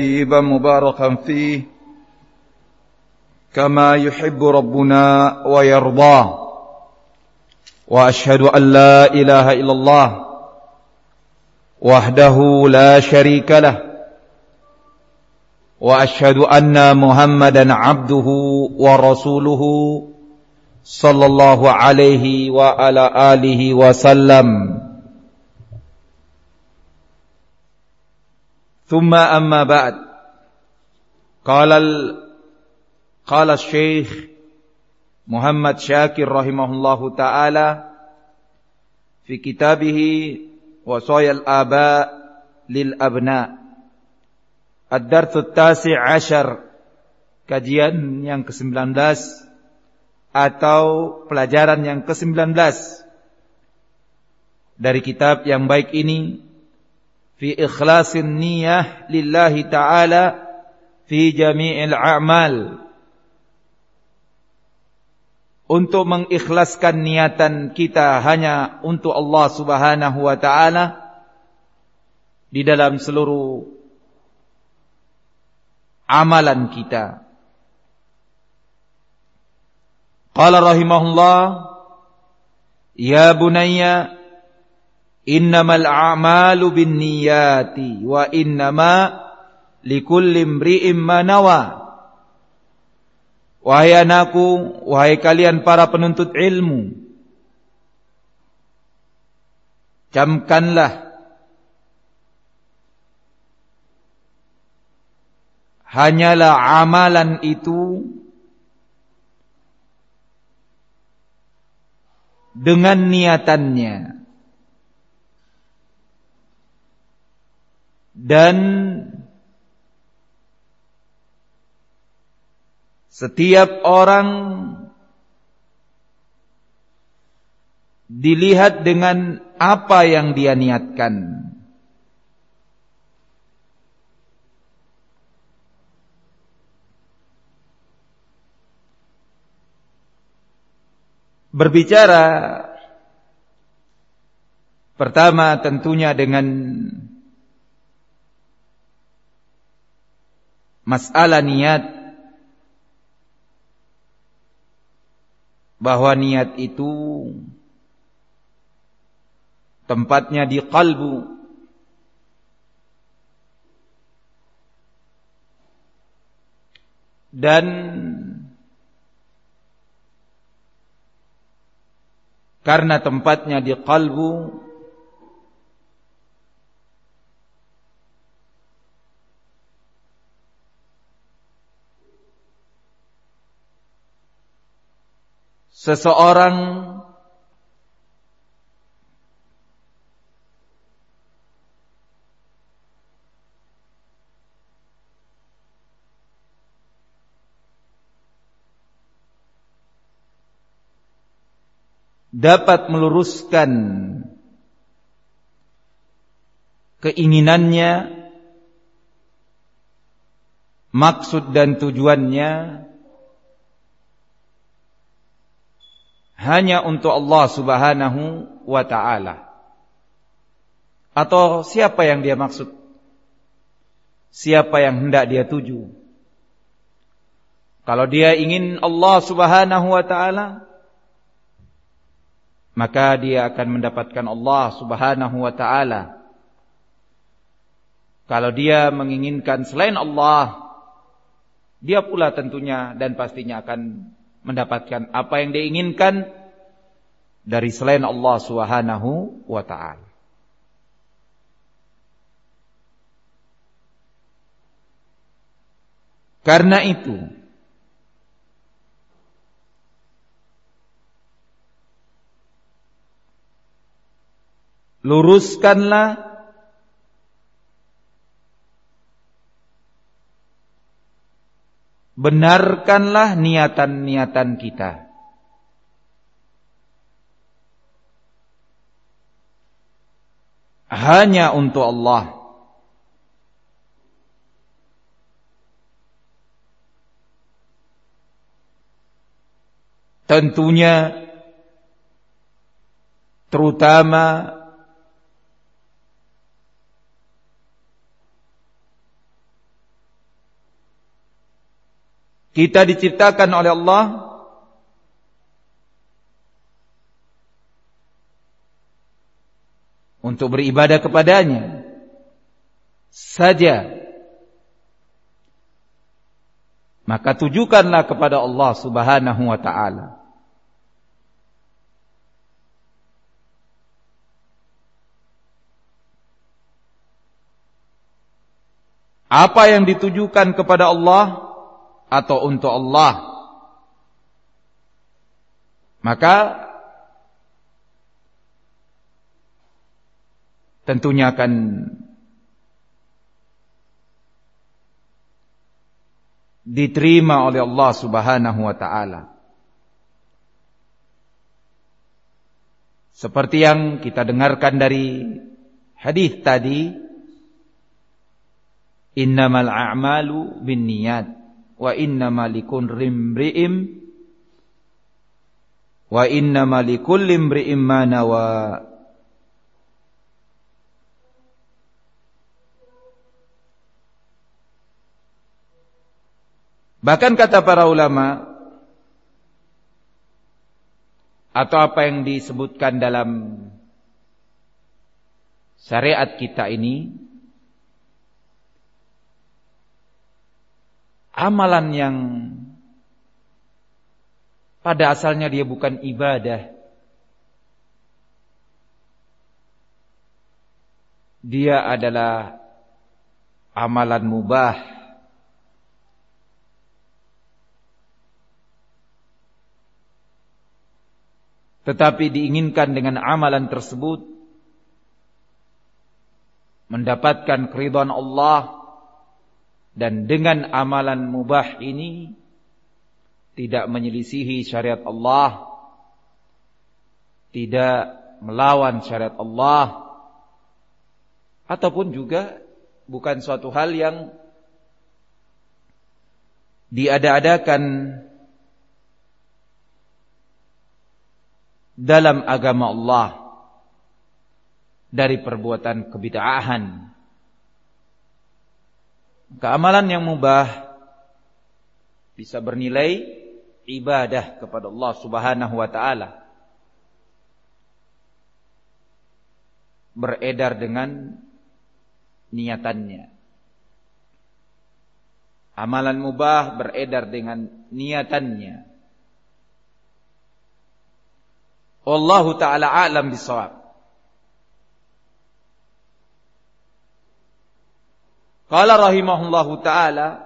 طيبا مباركا فيه كما يحب ربنا ويرضاه وأشهد أن لا إله إلا الله وحده لا شريك له وأشهد أن محمدا عبده ورسوله صلى الله عليه وعلى آله وسلم ثم أما بعد قال الشيخ محمد شاكر رحمه الله تعالى في كتابه وصايا الآباء للأبناء الدرس التاسع عشر, kajian yang ke-19 atau pelajaran yang ke-19 dari kitab yang baik ini, fi ikhlasin niyah lillahi ta'ala fi jami'il a'mal, untuk mengikhlaskan niatan kita hanya untuk Allah Subhanahu wa ta'ala di dalam seluruh amalan kita. Qala rahimahullah, ya bunayya innamal a'malu binniyati wa innama likulli imri'in ma nawa. Wahai anakku, wahai kalian para penuntut ilmu, camkanlah hanyalah amalan itu dengan niatannya, dan setiap orang dilihat dengan apa yang dia niatkan. Berbicara pertama tentunya dengan masalah niat, bahwa niat itu tempatnya di qalbu, dan karena tempatnya di qalbu, seseorang dapat meluruskan keinginannya, maksud dan tujuannya hanya untuk Allah Subhanahu wa ta'ala. Atau siapa yang dia maksud, siapa yang hendak dia tuju. Kalau dia ingin Allah Subhanahu wa ta'ala, maka dia akan mendapatkan Allah Subhanahu wa ta'ala. Kalau dia menginginkan selain Allah, dia pula tentunya dan pastinya akan mendapatkan apa yang dia inginkan dari selain Allah Subhanahu wa ta'ala. Karena itu, luruskanlah benarkanlah niatan-niatan kita. Hanya untuk Allah. Tentunya terutama Kita diciptakan oleh Allah untuk beribadah kepadanya saja. Maka tujukanlah kepada Allah Subhanahu wa ta'ala. Apa yang ditujukan kepada Allah atau untuk Allah, maka tentunya akan diterima oleh Allah Subhanahu wa ta'ala. Seperti yang kita dengarkan dari hadis tadi, innamal a'malu binniyat wa innamal likulli imri'in ma nawa. Bahkan kata para ulama, atau apa yang disebutkan dalam syariat kita ini, amalan yang pada asalnya dia bukan ibadah, dia adalah amalan mubah, tetapi diinginkan dengan amalan tersebut mendapatkan keridhaan Allah. Dan dengan amalan mubah ini tidak menyelisihi syariat Allah, tidak melawan syariat Allah, ataupun juga bukan suatu hal yang diada-adakan dalam agama Allah dari perbuatan kebid'ahan. Keamalan yang mubah bisa bernilai ibadah kepada Allah Subhanahu wa ta'ala, beredar dengan niatannya. Amalan mubah beredar dengan niatannya. Wallahu ta'ala a'lam bishawab. Qala rahimahullahu ta'ala,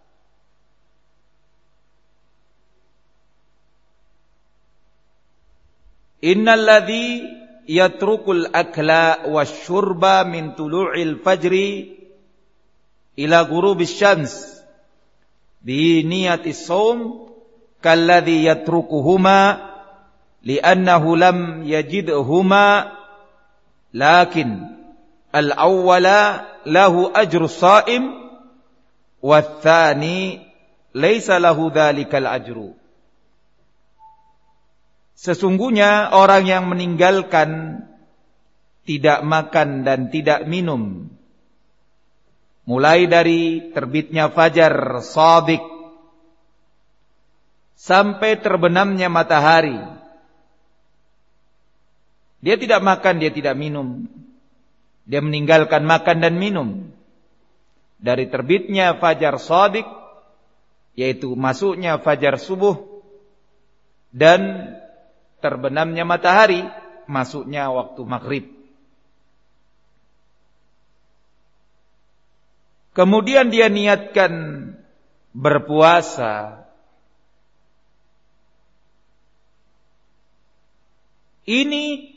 innal ladzi yatrukul akla wasyurba min tulu'il fajri ila ghurubis syams bi niyatis shaum kalladzi yatrukuhuma li'annahu lam yajidhuma lakin al-awwala lahu ajru shaim watsani laisa lahu dzalikal ajru. Sesungguhnya orang yang meninggalkan tidak makan dan tidak minum mulai dari terbitnya fajar shadiq sampai terbenamnya matahari, dia tidak makan, dia tidak minum. Dia meninggalkan makan dan minum dari terbitnya fajar shadiq, yaitu masuknya fajar subuh, dan terbenamnya matahari, masuknya waktu maghrib. Kemudian dia niatkan berpuasa. Ini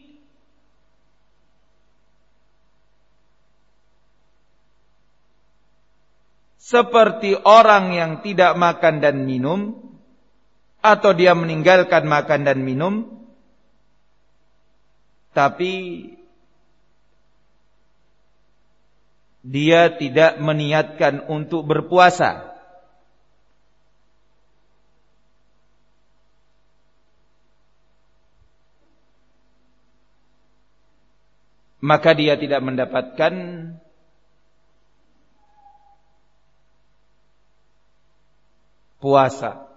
seperti orang yang tidak makan dan minum, atau dia meninggalkan makan dan minum, tapi dia tidak meniatkan untuk berpuasa. Maka dia tidak mendapatkan puasa.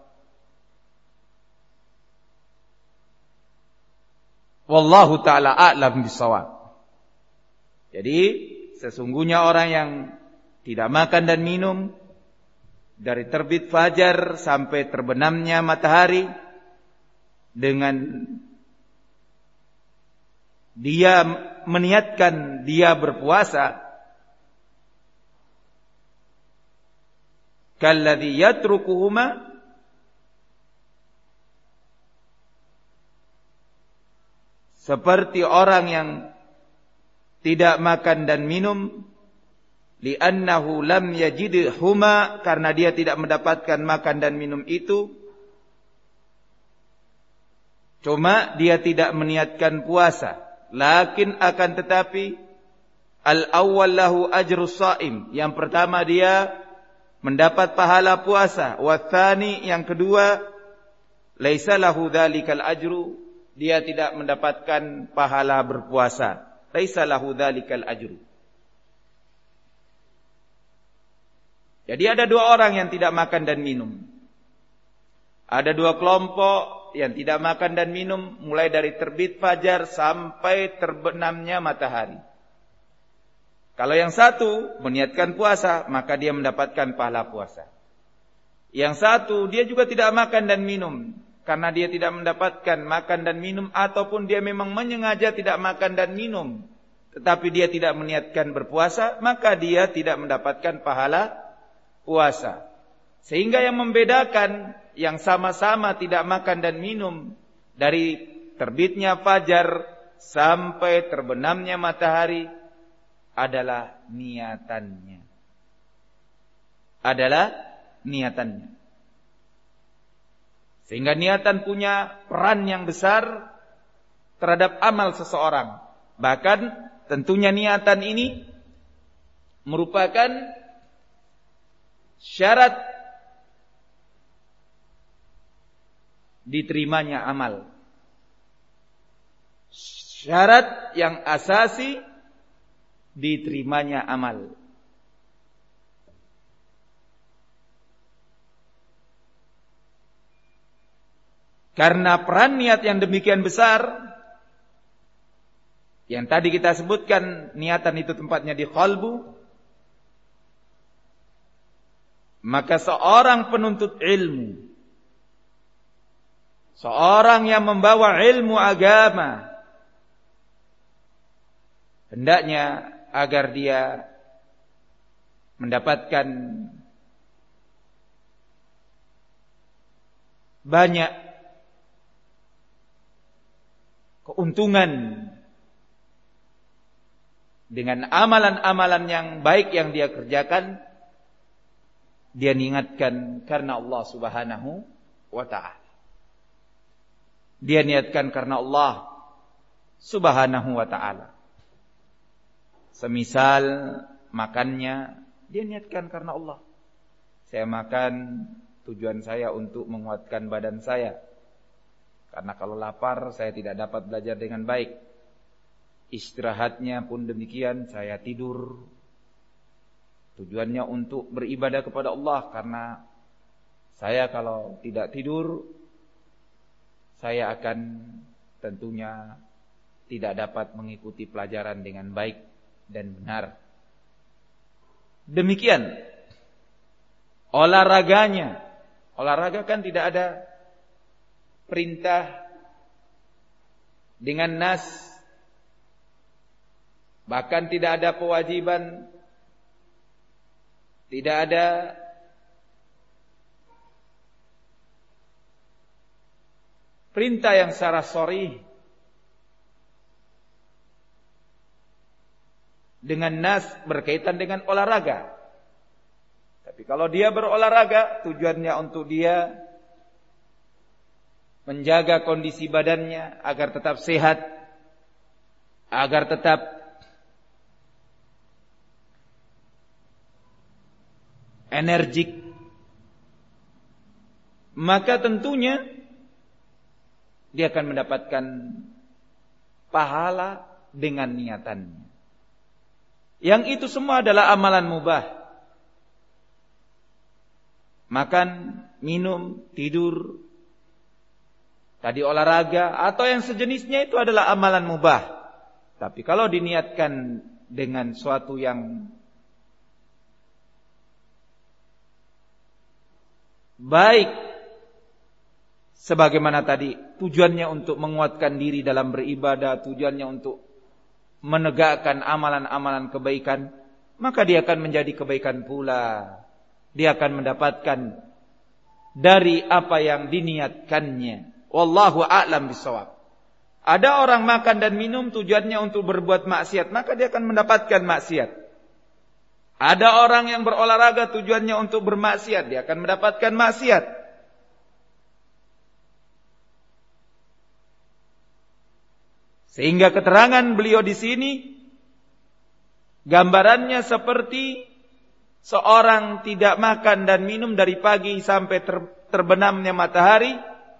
Wallahu ta'ala a'lam bishawab. Jadi sesungguhnya orang yang tidak makan dan minum dari terbit fajar sampai terbenamnya matahari dengan dia meniatkan dia berpuasa, kalladzi yatrukuhuma, seperti orang yang tidak makan dan minum, li'annahu lam yajidhuma, karena dia tidak mendapatkan makan dan minum itu, cuma dia tidak meniatkan puasa. Lakin akan tetapi al-awwal lahu ajrus shaim, yang pertama dia mendapat pahala puasa, wa tsani, yang kedua laisa lahu dzalikal ajru, dia tidak mendapatkan pahala berpuasa. Laisa lahu dzalikal ajru. Jadi ada dua orang yang tidak makan dan minum. Ada dua kelompok yang tidak makan dan minum mulai dari terbit fajar sampai terbenamnya matahari. Kalau yang satu meniatkan puasa, maka dia mendapatkan pahala puasa. Yang satu dia juga tidak makan dan minum, karena dia tidak mendapatkan makan dan minum, ataupun dia memang menyengaja tidak makan dan minum, tetapi dia tidak meniatkan berpuasa, maka dia tidak mendapatkan pahala puasa. Sehingga yang membedakan yang sama-sama tidak makan dan minum dari terbitnya fajar sampai terbenamnya matahari adalah niatannya. Sehingga niatan punya peran yang besar terhadap amal seseorang. Bahkan tentunya niatan ini merupakan syarat diterimanya amal. Syarat yang asasi diterimanya amal. Karena peran niat yang demikian besar, yang tadi kita sebutkan niatan itu tempatnya di qalbu, maka seorang penuntut ilmu, seorang yang membawa ilmu agama, hendaknya agar dia mendapatkan banyak keuntungan dengan amalan-amalan yang baik yang dia kerjakan, dia niatkan karena Allah Subhanahu wa ta'ala. Dia niatkan karena Allah Subhanahu wa ta'ala. Semisal makannya, dia niatkan karena Allah. Saya makan, tujuan saya untuk menguatkan badan saya. Karena kalau lapar, saya tidak dapat belajar dengan baik. Istirahatnya pun demikian, saya tidur. Tujuannya untuk beribadah kepada Allah. Karena saya kalau tidak tidur, saya akan tentunya tidak dapat mengikuti pelajaran dengan baik dan benar. Demikian olahraganya. Olahraga kan tidak ada perintah dengan nas, bahkan tidak ada kewajiban, tidak ada perintah yang secara sharih dengan nas berkaitan dengan olahraga. Tapi kalau dia berolahraga, tujuannya untuk dia menjaga kondisi badannya agar tetap sehat, agar tetap energik, maka tentunya dia akan mendapatkan pahala dengan niatannya. Yang itu semua adalah amalan mubah. makan, minum, tidur, tadi olahraga atau yang sejenisnya itu adalah amalan mubah. Tapi kalau diniatkan dengan suatu yang baik, sebagaimana tadi tujuannya untuk menguatkan diri dalam beribadah, tujuannya untuk menegakkan amalan-amalan kebaikan, maka dia akan menjadi kebaikan pula. Dia akan mendapatkan dari apa yang diniatkannya. Wallahu a'lam bishawab. Ada orang makan dan minum tujuannya untuk berbuat maksiat, maka dia akan mendapatkan maksiat. Ada orang yang berolahraga tujuannya untuk bermaksiat, dia akan mendapatkan maksiat. Sehingga keterangan beliau di sini gambarannya seperti seorang tidak makan dan minum dari pagi sampai terbenamnya matahari.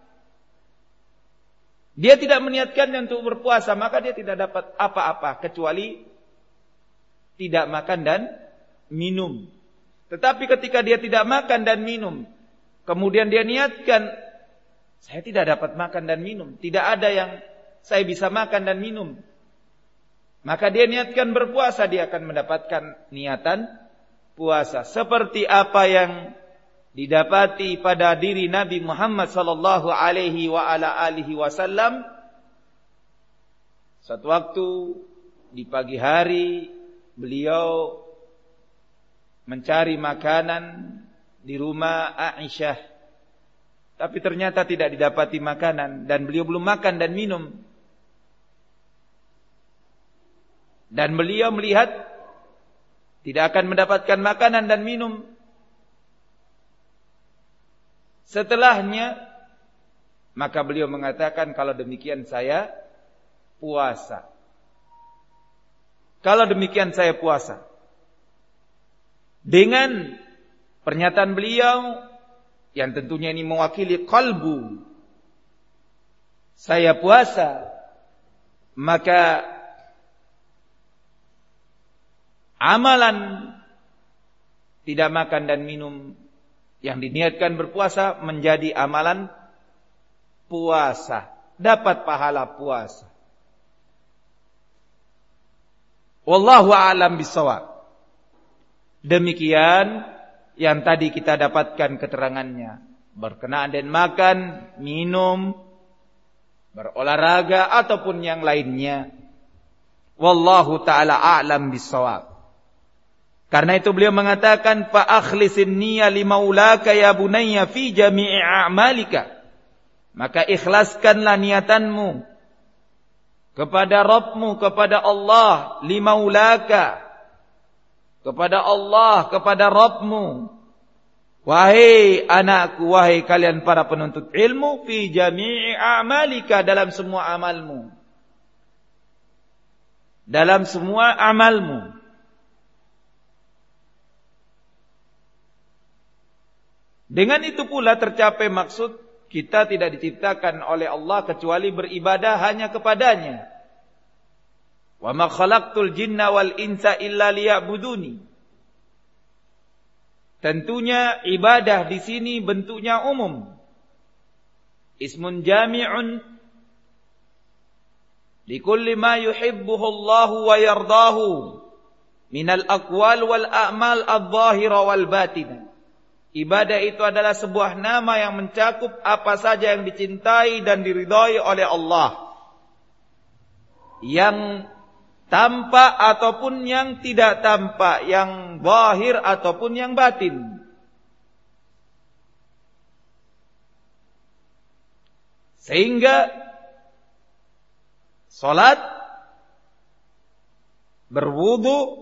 Dia tidak meniatkannya untuk berpuasa, maka dia tidak dapat apa-apa kecuali tidak makan dan minum. Tetapi ketika dia tidak makan dan minum, kemudian dia niatkan, saya tidak dapat makan dan minum, tidak ada yang saya bisa makan dan minum, maka dia niatkan berpuasa, dia akan mendapatkan niatan puasa. Seperti apa yang didapati pada diri Nabi Muhammad sallallahu alaihi wa ala alihi wasallam. Suatu waktu di pagi hari beliau mencari makanan di rumah Aisyah, tapi ternyata tidak didapati makanan dan beliau belum makan dan minum. Dan beliau melihat tidak akan mendapatkan makanan dan minum. Setelahnya, maka beliau mengatakan, kalau demikian saya puasa. Kalau demikian saya puasa. Dengan pernyataan beliau, yang tentunya ini mewakili qalbu, saya puasa, maka amalan tidak makan dan minum yang diniatkan berpuasa menjadi amalan puasa, dapat pahala puasa. Wallahu a'lam bishawab. Demikian yang tadi kita dapatkan keterangannya, berkenaan dengan makan, minum, berolahraga ataupun yang lainnya. Wallahu ta'ala a'lam bishawab. Karena itu beliau mengatakan, fa akhlisin niyya limaulaka ya bunayya fi jami'i a'malika. Maka ikhlaskanlah niatanmu kepada Rabbmu, kepada Allah, limaulaka, kepada Allah, kepada Rabbmu. Wahai anakku, wahai kalian para penuntut ilmu, fi jami'i a'malika, dalam semua amalmu. Dalam semua amalmu. Dengan itu pula tercapai maksud, kita tidak diciptakan oleh Allah kecuali beribadah hanya kepadanya. Wa ma khalaqtul jinna wal insa illa liya'buduni. Tentunya ibadah di sini bentuknya umum. Ismun jami'un likulli ma yuhibbuhu Allah wa yardahu minal aqwal wal a'mal adh-dhahira wal batinah. Ibadah itu adalah sebuah nama yang mencakup apa saja yang dicintai dan diridhai oleh Allah, yang tampak ataupun yang tidak tampak, yang zahir ataupun yang batin. Sehingga salat, berwudu,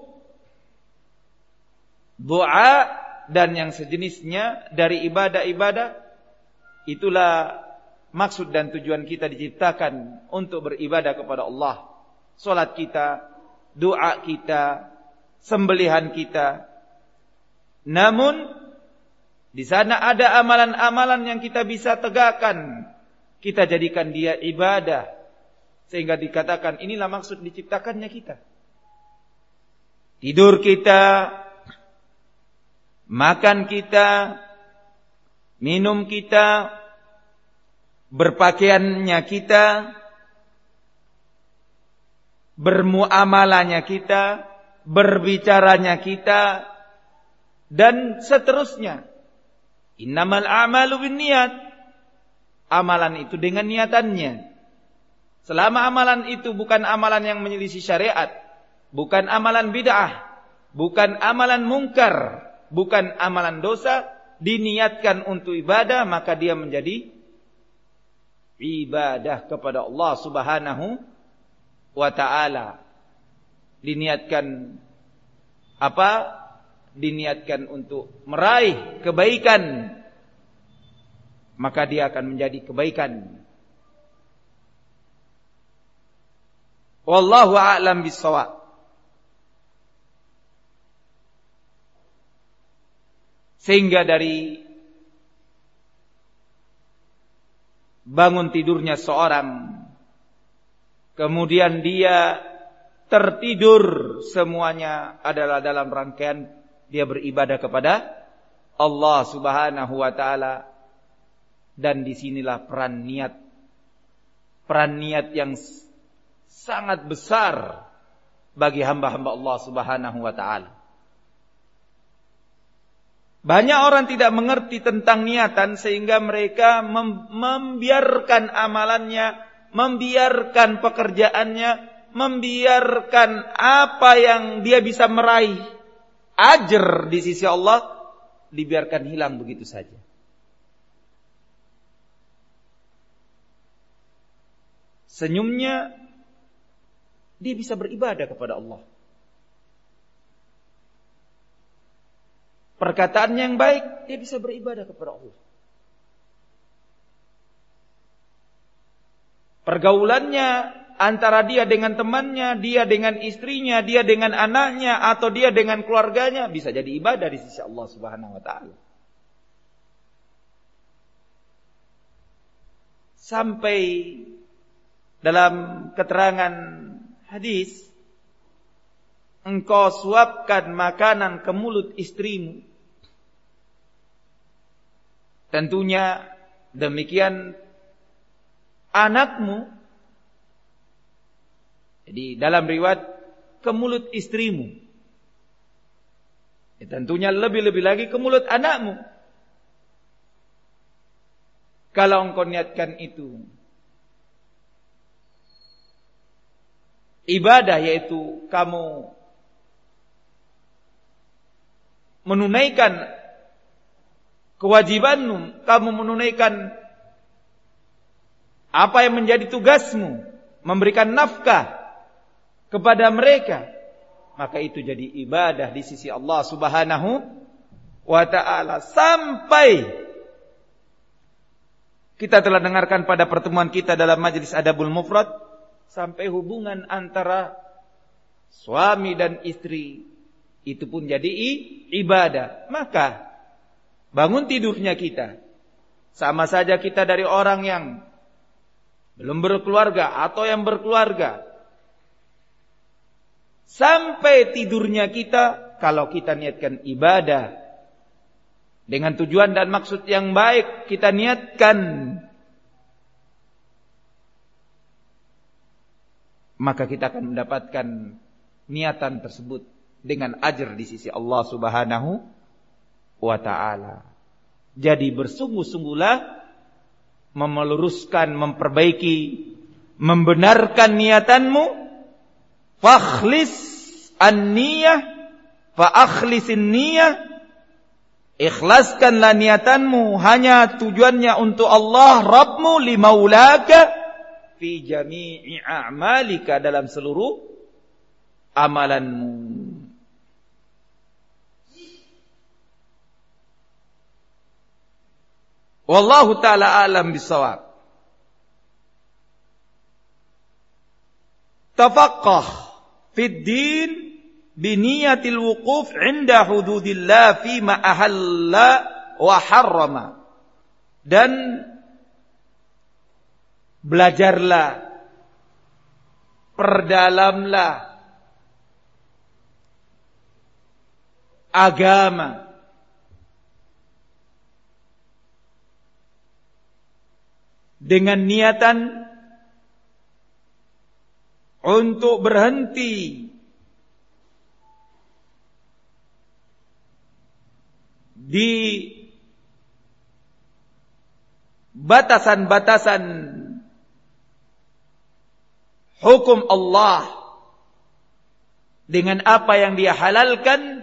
doa dan yang sejenisnya dari ibadah-ibadah, itulah maksud dan tujuan kita diciptakan untuk beribadah kepada Allah. Salat kita, doa kita, sembelihan kita. Namun di sana ada amalan-amalan yang kita bisa tegakkan, kita jadikan dia ibadah, sehingga dikatakan inilah maksud diciptakannya kita. Tidur kita, makan kita, minum kita, berpakaiannya kita, bermuamalahnya kita, berbicaranya kita, dan seterusnya. Innamal a'malu binniyat. Amalan itu dengan niatannya. Selama amalan itu bukan amalan yang menyelisih syariat, bukan amalan bid'ah, bukan amalan mungkar, bukan amalan dosa, diniatkan untuk ibadah, maka dia menjadi ibadah kepada Allah Subhanahu wa ta'ala. Diniatkan apa? Diniatkan untuk meraih kebaikan, maka dia akan menjadi kebaikan. Wallahu a'lam bissawab. Sehingga dari bangun tidurnya seorang, kemudian dia tertidur, semuanya adalah dalam rangkaian dia beribadah kepada Allah Subhanahu wa ta'ala. Dan disinilah peran niat. Peran niat yang sangat besar bagi hamba-hamba Allah Subhanahu wa ta'ala. Banyak orang tidak mengerti tentang niatan sehingga mereka membiarkan amalannya, membiarkan pekerjaannya, membiarkan apa yang dia bisa meraih ajr di sisi Allah, dibiarkan hilang begitu saja. Senyumnya, dia bisa beribadah kepada Allah. Perkataannya yang baik, dia bisa beribadah kepada Allah. Pergaulannya antara dia dengan temannya, dia dengan istrinya, dia dengan anaknya, atau dia dengan keluarganya, bisa jadi ibadah di sisi Allah Subhanahu wa ta'ala. Sampai dalam keterangan hadis, engkau suapkan makanan ke mulut istrimu, tentunya demikian anakmu. Jadi dalam riwayat ke mulut istrimu, tentunya lebih-lebih lagi ke mulut anakmu. Kalau engkau niatkan itu ibadah, yaitu kamu menunaikan kewajibanmu, kamu menunaikan apa yang menjadi tugasmu, memberikan nafkah kepada mereka, maka itu jadi ibadah di sisi Allah Subhanahu wa ta'ala. Sampai kita telah dengarkan pada pertemuan kita dalam Majelis Adabul Mufrad, sampai hubungan antara suami dan istri itu pun jadi ibadah. Maka bangun tidurnya kita, sama saja kita dari orang yang belum berkeluarga atau yang berkeluarga, sampai tidurnya kita, kalau kita niatkan ibadah dengan tujuan dan maksud yang baik, kita niatkan, maka kita akan mendapatkan niatan tersebut dengan ajr di sisi Allah Subhanahu wa ta'ala. Jadi bersungguh-sungguhlah meluruskan, memperbaiki, membenarkan niatanmu. Fakhlis an-niyah, fa akhlisin niyah. Ikhlaskanlah niatanmu, hanya tujuannya untuk Allah Rabbmu, limaulaka fi jami'i a'malika, dalam seluruh amalanmu. Wallahu ta'ala alam bisawab. Tafaqqah fid din biniyatil wuquf 'inda hududillah fima ahalla wa harrama. Dan belajarlah, perdalamlah agama dengan niatan untuk berhenti di batasan-batasan hukum Allah dengan apa yang Dia halalkan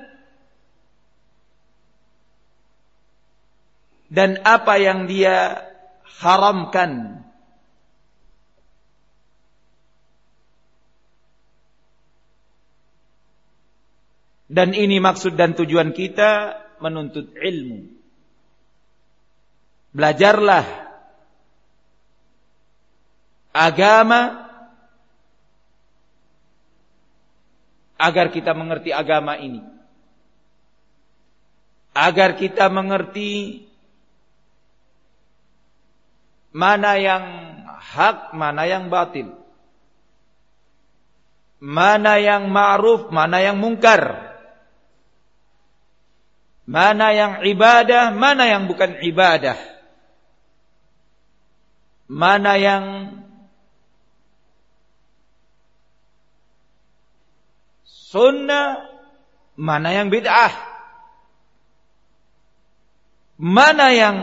dan apa yang Dia haramkan. Dan ini maksud dan tujuan kita menuntut ilmu. Belajarlah agama agar kita mengerti agama ini. Agar kita mengerti mana yang hak, mana yang batil. Mana yang ma'ruf, mana yang mungkar. Mana yang ibadah, mana yang bukan ibadah. Mana yang sunnah, mana yang bid'ah. Mana yang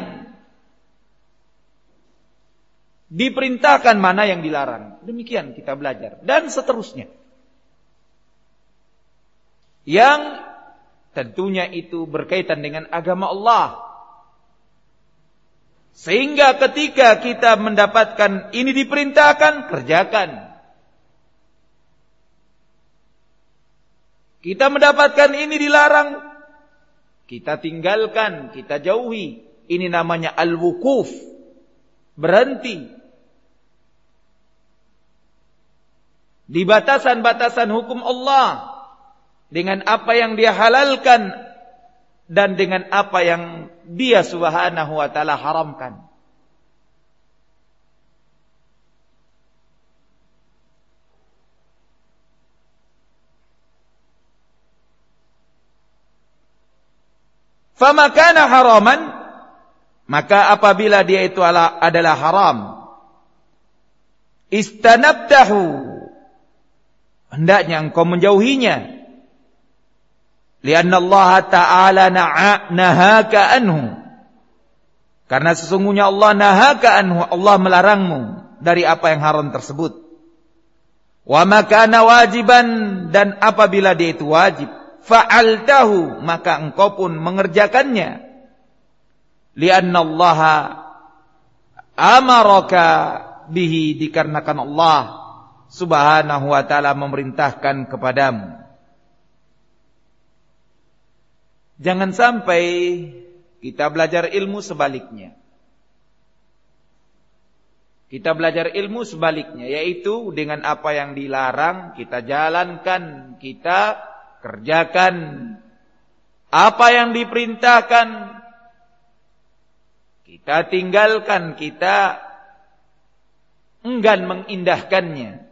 diperintahkan, mana yang dilarang. Demikian kita belajar. Dan seterusnya. Yang tentunya itu berkaitan dengan agama Allah. Sehingga ketika kita mendapatkan ini diperintahkan, kerjakan. Kita mendapatkan ini dilarang, kita tinggalkan, kita jauhi. Ini namanya al-wukuf. Berhenti. Di batasan-batasan hukum Allah. Dengan apa yang Dia halalkan dan dengan apa yang Dia Subhanahu wa ta'ala haramkan. Fama kana haraman, maka apabila dia itu adalah haram, istanabtahu, hendaknya engkau menjauhinya. Lianna Allah Ta'ala nahaka anhu. Karena sesungguhnya Allah nahaka anhu, Allah melarangmu dari apa yang haram tersebut. Wa makana wajiban, dan apabila dia itu wajib, fa'altahu, maka engkau pun mengerjakannya. Lianna Allah amaraka bihi, dikarenakan Allah Subhanahu wa ta'ala memerintahkan kepadamu. Jangan sampai kita belajar ilmu sebaliknya. Kita belajar ilmu sebaliknya, yaitu dengan apa yang dilarang kita jalankan, kita kerjakan. Apa yang diperintahkan kita tinggalkan, kita enggan mengindahkannya.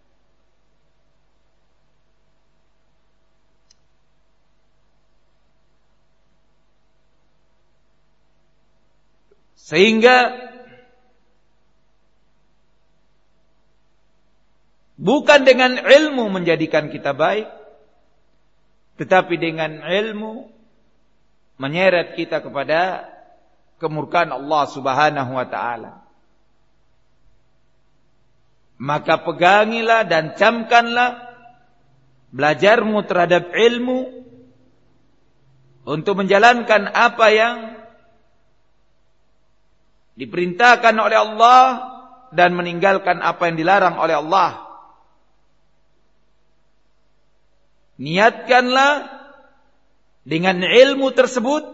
Sehingga bukan dengan ilmu menjadikan kita baik, tetapi dengan ilmu menyeret kita kepada kemurkaan Allah Subhanahu wa ta'ala. Maka pegangilah dan camkanlah belajarmu terhadap ilmu untuk menjalankan apa yang diperintahkan oleh Allah dan meninggalkan apa yang dilarang oleh Allah. Niatkanlah dengan ilmu tersebut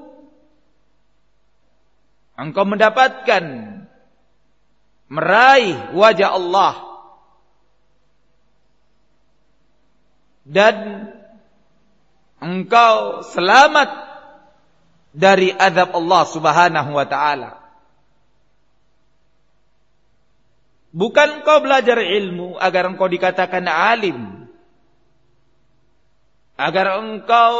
engkau mendapatkan, meraih wajah Allah dan engkau selamat dari azab Allah Subhanahu wa ta'ala. Bukan engkau belajar ilmu agar engkau dikatakan alim, agar engkau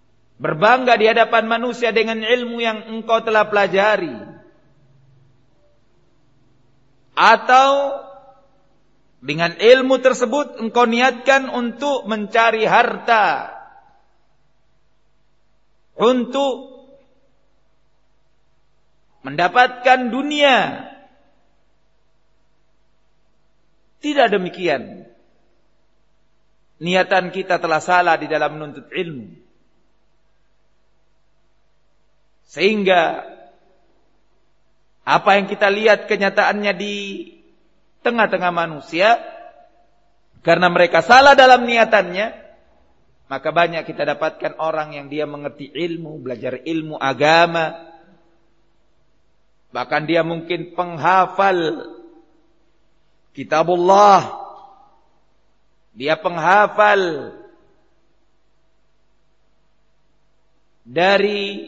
berbangga di hadapan manusia dengan ilmu yang engkau telah pelajari. Atau dengan ilmu tersebut engkau niatkan untuk mencari harta, untuk mendapatkan dunia. Tidak demikian. Niatan kita telah salah di dalam menuntut ilmu. Sehingga apa yang kita lihat kenyataannya di tengah-tengah manusia, karena mereka salah dalam niatannya, maka banyak kita dapatkan orang yang dia mengerti ilmu, belajar ilmu agama, bahkan dia mungkin penghafal kitabullah, dia penghafal dari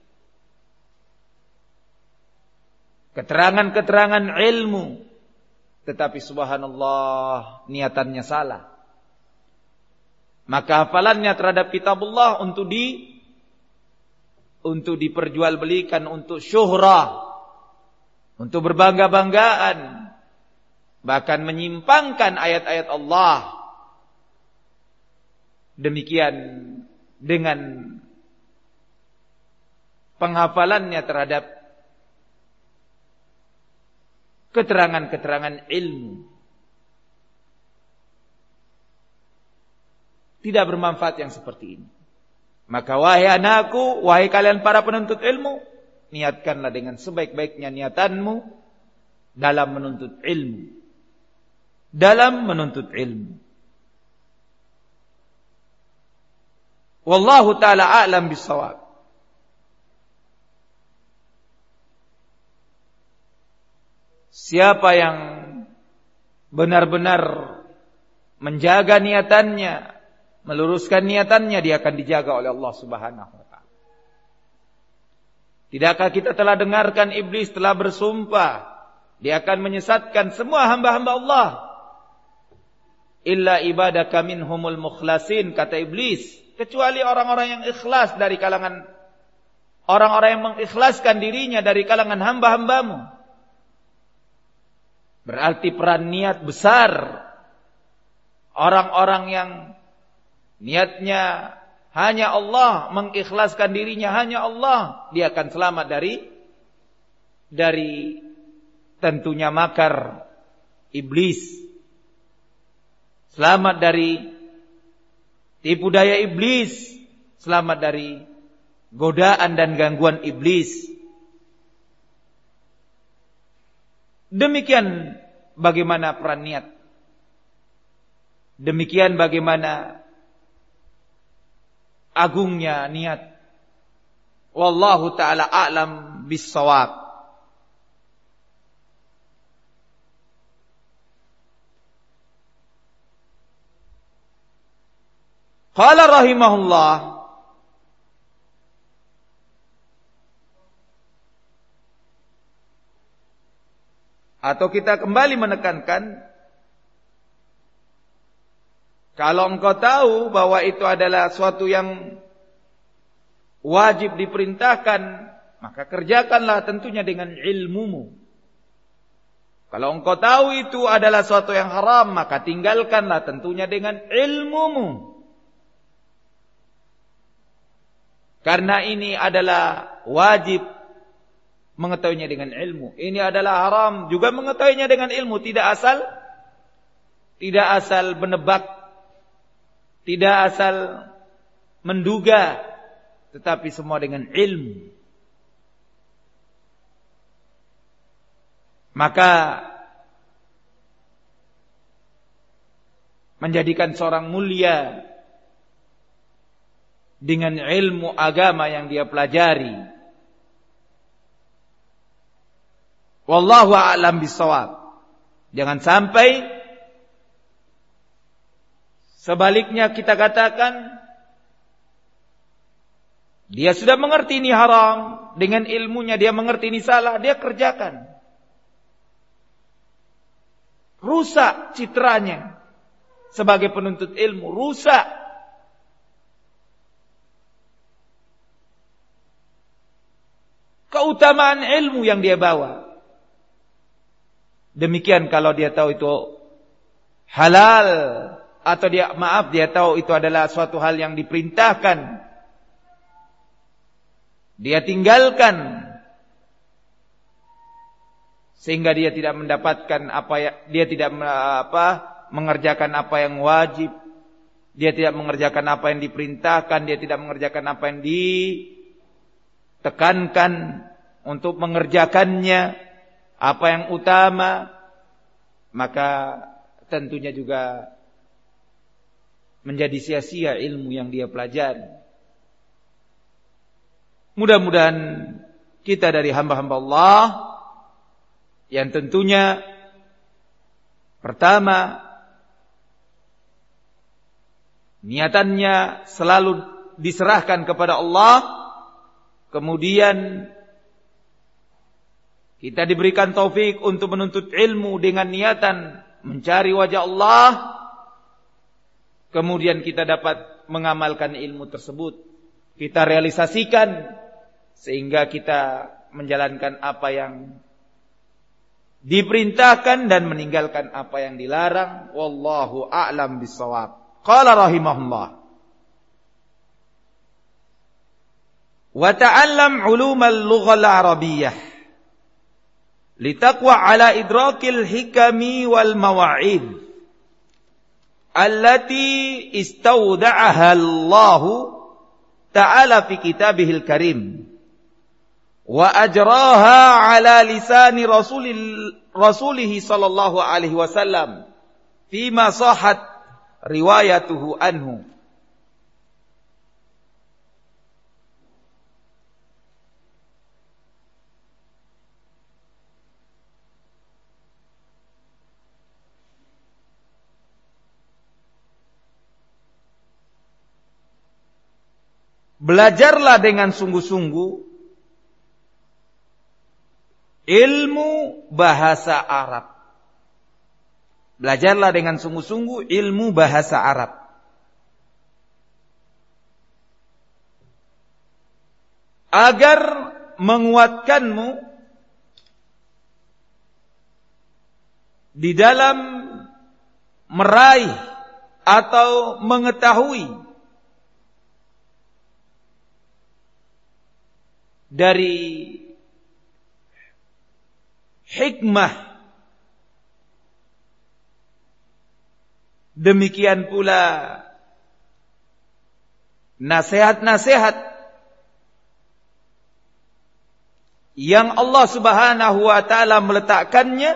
keterangan-keterangan ilmu, tetapi subhanallah niatannya salah. Maka hafalannya terhadap kitabullah untuk diperjualbelikan, untuk syuhrah, untuk berbangga-banggaan, bahkan menyimpangkan ayat-ayat Allah. Demikian dengan penghafalannya terhadap keterangan-keterangan ilmu. Tidak bermanfaat yang seperti ini. Maka wahai anakku, wahai kalian para penuntut ilmu, niatkanlah dengan sebaik-baiknya niatanmu dalam menuntut ilmu. Dalam menuntut ilmu. Wallahu ta'ala a'lam bissawab. Siapa yang benar-benar menjaga niatannya, meluruskan niatannya, dia akan dijaga oleh Allah Subhanahu wa ta'ala. Tidakkah kita telah dengarkan iblis telah bersumpah, dia akan menyesatkan semua hamba-hamba Allah. Illa ibadaka minhumul mukhlasin, kata iblis, kecuali orang-orang yang ikhlas dari kalangan orang-orang yang mengikhlaskan dirinya dari kalangan hamba-hambamu. Berarti peran niat besar. Orang-orang yang niatnya hanya Allah, mengikhlaskan dirinya hanya Allah, dia akan selamat dari tentunya makar iblis. Selamat dari tipu daya iblis, selamat dari godaan dan gangguan iblis. Demikian bagaimana peran niat. Demikian bagaimana agungnya niat. Wallahu ta'ala a'lam bis-shawab. Qala rahimahullah, atau kita kembali menekankan, kalau engkau tahu bahwa itu adalah suatu yang wajib diperintahkan, maka kerjakanlah tentunya dengan ilmumu. Kalau engkau tahu itu adalah suatu yang haram, maka tinggalkanlah tentunya dengan ilmumu. Karena ini adalah wajib mengetahuinya dengan ilmu. Ini adalah haram juga mengetahuinya dengan ilmu. Tidak asal menebak, tidak asal menduga, tetapi semua dengan ilmu. Maka menjadikan seorang mulia dengan ilmu agama yang dia pelajari. Wallahu a'lam bissawab. Jangan sampai sebaliknya kita katakan dia sudah mengerti ini haram, dengan ilmunya dia mengerti ini salah, dia kerjakan. Rusak citranya sebagai penuntut ilmu, rusak. Keutamaan ilmu yang dia bawa. Demikian kalau dia tahu itu halal, atau dia tahu itu adalah suatu hal yang diperintahkan, dia tinggalkan, sehingga dia tidak mendapatkan dia tidak mengerjakan apa yang wajib, dia tidak mengerjakan apa yang diperintahkan, dia tidak mengerjakan apa yang ditekankan untuk mengerjakannya, apa yang utama, maka tentunya juga menjadi sia-sia ilmu yang dia pelajari. Mudah-mudahan kita dari hamba-hamba Allah yang tentunya pertama niatannya selalu diserahkan kepada Allah, kemudian kita diberikan taufik untuk menuntut ilmu dengan niatan mencari wajah Allah, kemudian kita dapat mengamalkan ilmu tersebut, kita realisasikan sehingga kita menjalankan apa yang diperintahkan dan meninggalkan apa yang dilarang. Wallahu a'lam bissawab. Qala rahimahullah, wa ta'allam 'ulumal lughal arabiyyah litaqwa 'ala idrakil hikami wal mawa'id allati istawda'aha Allah ta'ala fi kitabihil karim wa ajraha 'ala lisani rasulih sallallahu alaihi wasallam fima sahhat riwayatuhu anhu. Belajarlah dengan sungguh-sungguh ilmu bahasa Arab. Belajarlah dengan sungguh-sungguh ilmu bahasa Arab. Agar menguatkanmu di dalam meraih atau mengetahui dari hikmah, demikian pula nasihat-nasihat yang Allah Subhanahu wa taala meletakkannya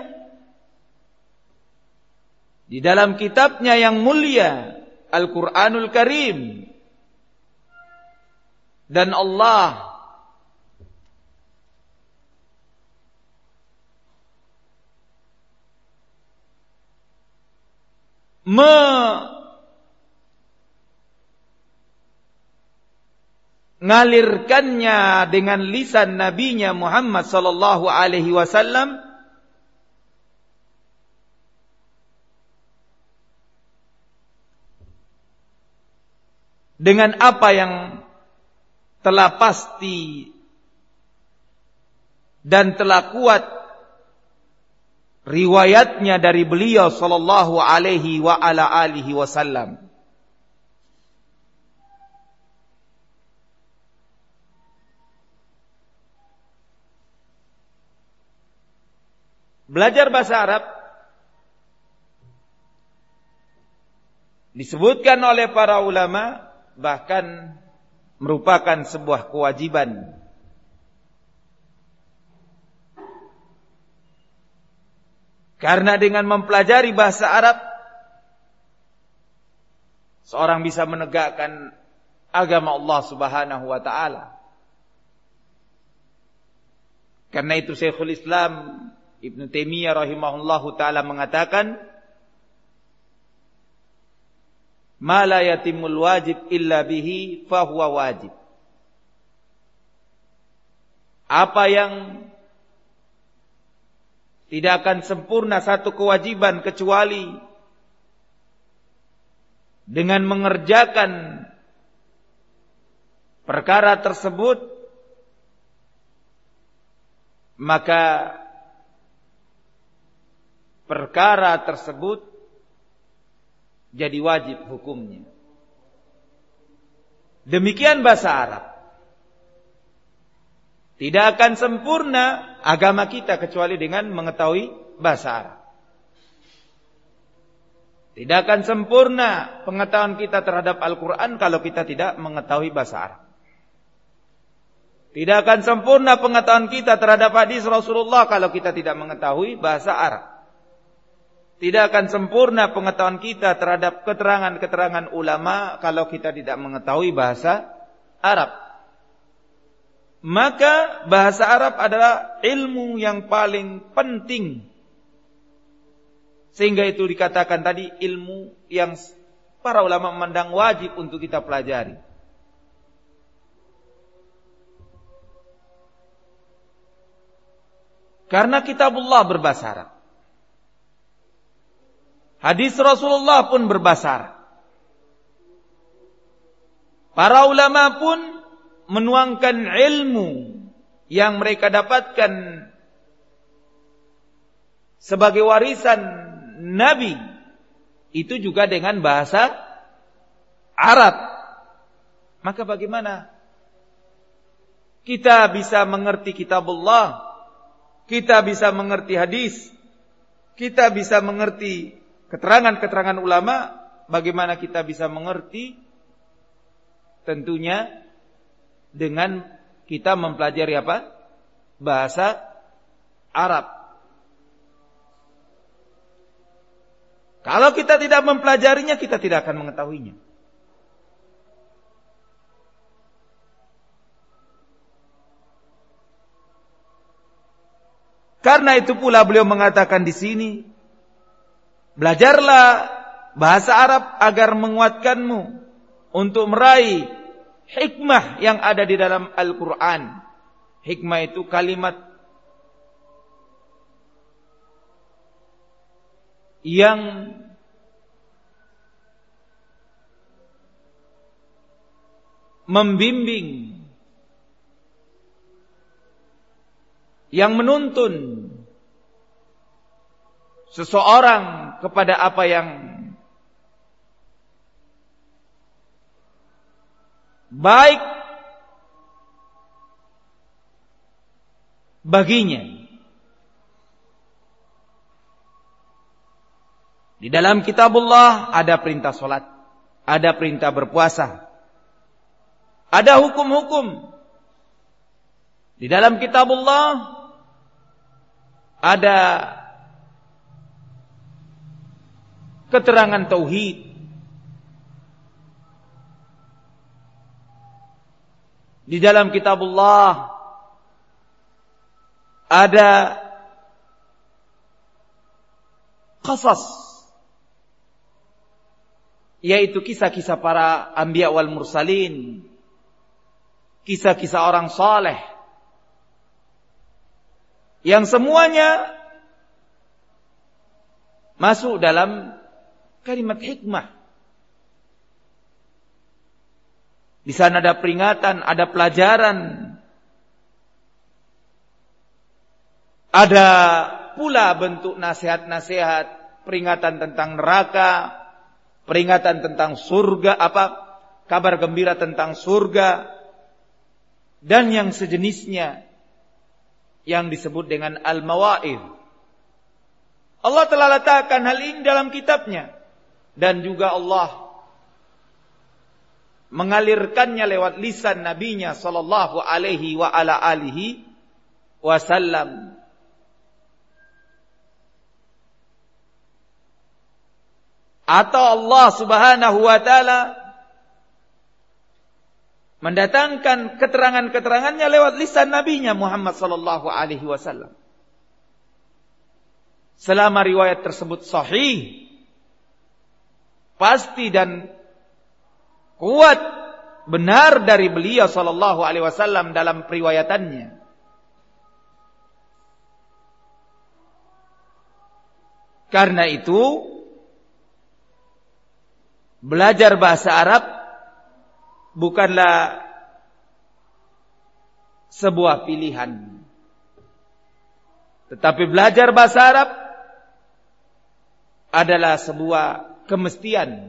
di dalam kitabnya yang mulia Al-Qur'anul Karim. Dan Allah mengalirkannya dengan lisan nabinya Muhammad sallallahu alaihi wasallam dengan apa yang telah pasti dan telah kuat riwayatnya dari beliau sallallahu alaihi wa ala alihi wasallam. Belajar bahasa Arab disebutkan oleh para ulama bahkan merupakan sebuah kewajiban. Karena dengan mempelajari bahasa Arab seorang bisa menegakkan agama Allah Subhanahu wa taala. Karena itu Syekhul Islam Ibnu Taimiyah rahimahullahu taala mengatakan, "Ma la yatimul wajib illa bihi fahuwa wajib." Apa yang tidak akan sempurna satu kewajiban kecuali dengan mengerjakan perkara tersebut, maka perkara tersebut jadi wajib hukumnya. Demikian bahasa Arab. Tidak akan sempurna agama kita kecuali dengan mengetahui bahasa Arab. Tidak akan sempurna pengetahuan kita terhadap Al-Quran kalau kita tidak mengetahui bahasa Arab. Tidak akan sempurna pengetahuan kita terhadap hadis Rasulullah kalau kita tidak mengetahui bahasa Arab. Tidak akan sempurna pengetahuan kita terhadap keterangan-keterangan ulama kalau kita tidak mengetahui bahasa Arab. Maka bahasa Arab adalah ilmu yang paling penting. Sehingga itu dikatakan tadi ilmu yang para ulama memandang wajib untuk kita pelajari. Karena kitabullah berbahasa Arab. Hadis Rasulullah pun berbahasa Arab. Para ulama pun menuangkan ilmu yang mereka dapatkan sebagai warisan Nabi itu juga dengan bahasa Arab. Maka bagaimana kita bisa mengerti kitabullah, kita bisa mengerti hadis, kita bisa mengerti keterangan-keterangan ulama, bagaimana kita bisa mengerti? Tentunya dengan kita mempelajari apa? Bahasa Arab. Kalau kita tidak mempelajarinya, kita tidak akan mengetahuinya. Karena itu pula beliau mengatakan di sini, belajarlah bahasa Arab agar menguatkanmu untuk meraih hikmah yang ada di dalam Al-Quran. Hikmah itu kalimat yang membimbing, yang menuntun seseorang kepada apa yang baik baginya. Di dalam kitabullah ada perintah salat, ada perintah berpuasa, ada hukum-hukum. Di dalam kitabullah ada keterangan tauhid. Di dalam kitabullah ada qasas, yaitu kisah-kisah para anbiya wal mursalin, kisah-kisah orang saleh, yang semuanya masuk dalam kalimat hikmah. Di sana ada peringatan, ada pelajaran, ada pula bentuk nasihat-nasihat, peringatan tentang neraka, peringatan tentang surga, kabar gembira tentang surga, dan yang sejenisnya yang disebut dengan al-mawa'idh. Allah telah letakkan hal ini dalam kitabnya, dan juga Allah mengalirkannya lewat lisan nabinya sallallahu alaihi wa ala alihi wasallam. Atau Allah subhanahu wa ta'ala mendatangkan keterangan-keterangannya lewat lisan nabinya Muhammad sallallahu alaihi wasallam. Selama riwayat tersebut sahih, pasti dan kuat, benar dari beliau sallallahu alaihi wasallam dalam periwayatannya. Karena itu belajar bahasa Arab bukanlah sebuah pilihan. Tetapi belajar bahasa Arab adalah sebuah kemestian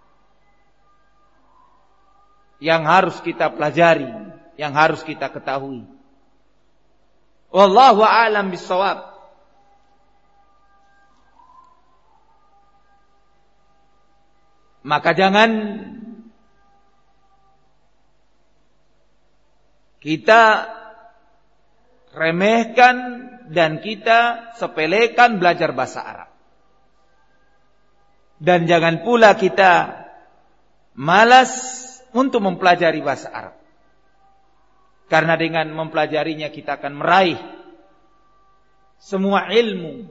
yang harus kita pelajari, yang harus kita ketahui. Wallahu a'lam bissawab. Maka jangan kita remehkan dan kita sepelekan belajar bahasa Arab. Dan jangan pula kita malas untuk mempelajari bahasa Arab. Karena dengan mempelajarinya kita akan meraih semua ilmu.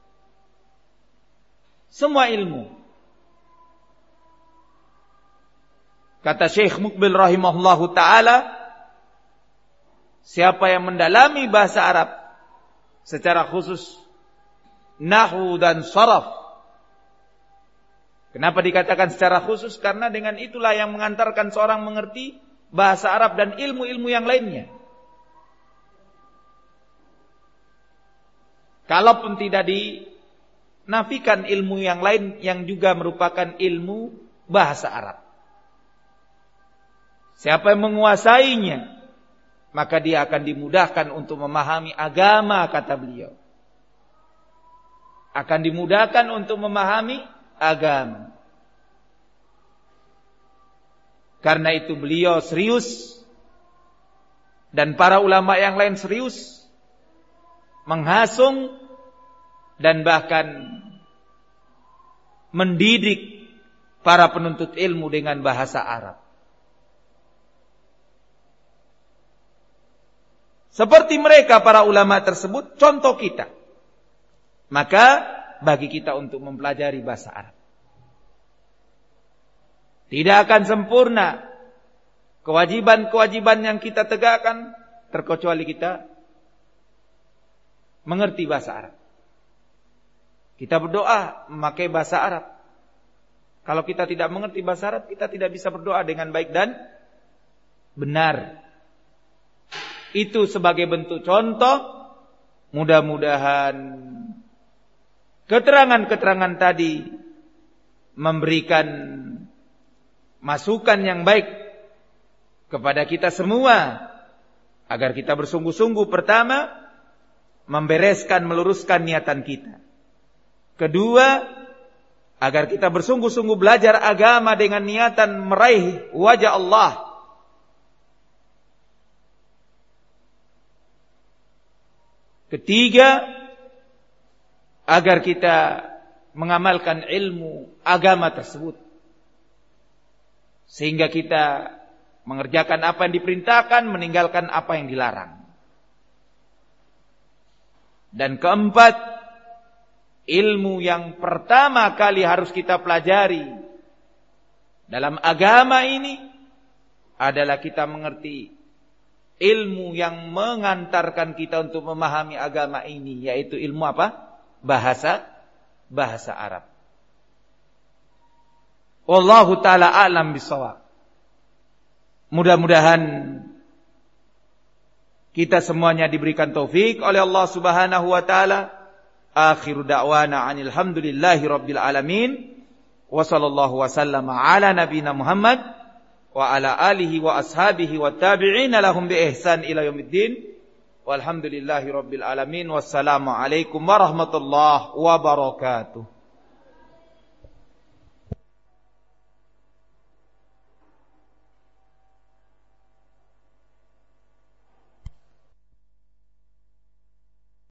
Semua ilmu. Kata Syekh Muqbil rahimahullahu ta'ala, siapa yang mendalami bahasa Arab secara khusus nahwu dan sharaf. Kenapa dikatakan secara khusus? Karena dengan itulah yang mengantarkan seorang mengerti bahasa Arab dan ilmu-ilmu yang lainnya. Kalaupun tidak dinafikan ilmu yang lain yang juga merupakan ilmu bahasa Arab. Siapa yang menguasainya, maka dia akan dimudahkan untuk memahami agama, kata beliau. Akan dimudahkan untuk memahami agama. Karena itu beliau serius, dan para ulama yang lain serius, menghasung dan bahkan mendidik para penuntut ilmu dengan bahasa Arab. Seperti mereka para ulama tersebut, contoh kita. Maka bagi kita untuk mempelajari bahasa Arab. Tidak akan sempurna kewajiban-kewajiban yang kita tegakkan terkecuali kita mengerti bahasa Arab. Kita berdoa memakai bahasa Arab. Kalau kita tidak mengerti bahasa Arab, kita tidak bisa berdoa dengan baik dan benar. Itu sebagai bentuk contoh. Mudah-mudahan keterangan-keterangan tadi memberikan masukan yang baik kepada kita semua, agar kita bersungguh-sungguh, pertama, membereskan, meluruskan niatan kita. Kedua, agar kita bersungguh-sungguh belajar agama dengan niatan meraih wajah Allah. Ketiga, agar kita mengamalkan ilmu agama tersebut, sehingga kita mengerjakan apa yang diperintahkan, meninggalkan apa yang dilarang. Dan keempat, ilmu yang pertama kali harus kita pelajari dalam agama ini adalah kita mengerti ilmu yang mengantarkan kita untuk memahami agama ini, yaitu ilmu apa? Bahasa Arab. Wallahu ta'ala a'lam bishawab. Mudah-mudahan kita semuanya diberikan taufik oleh Allah Subhanahu wa taala. Akhiru da'wana 'anil hamdulillahi rabbil alamin. Wa sallallahu wasallama ala nabiyyina Muhammad wa ala alihi wa ashabihi wa tabi'ina lahum bi ihsan ila yaumiddin. Walhamdulillahi rabbil alamin. Wassalamu alaikum warahmatullahi wabarakatuh.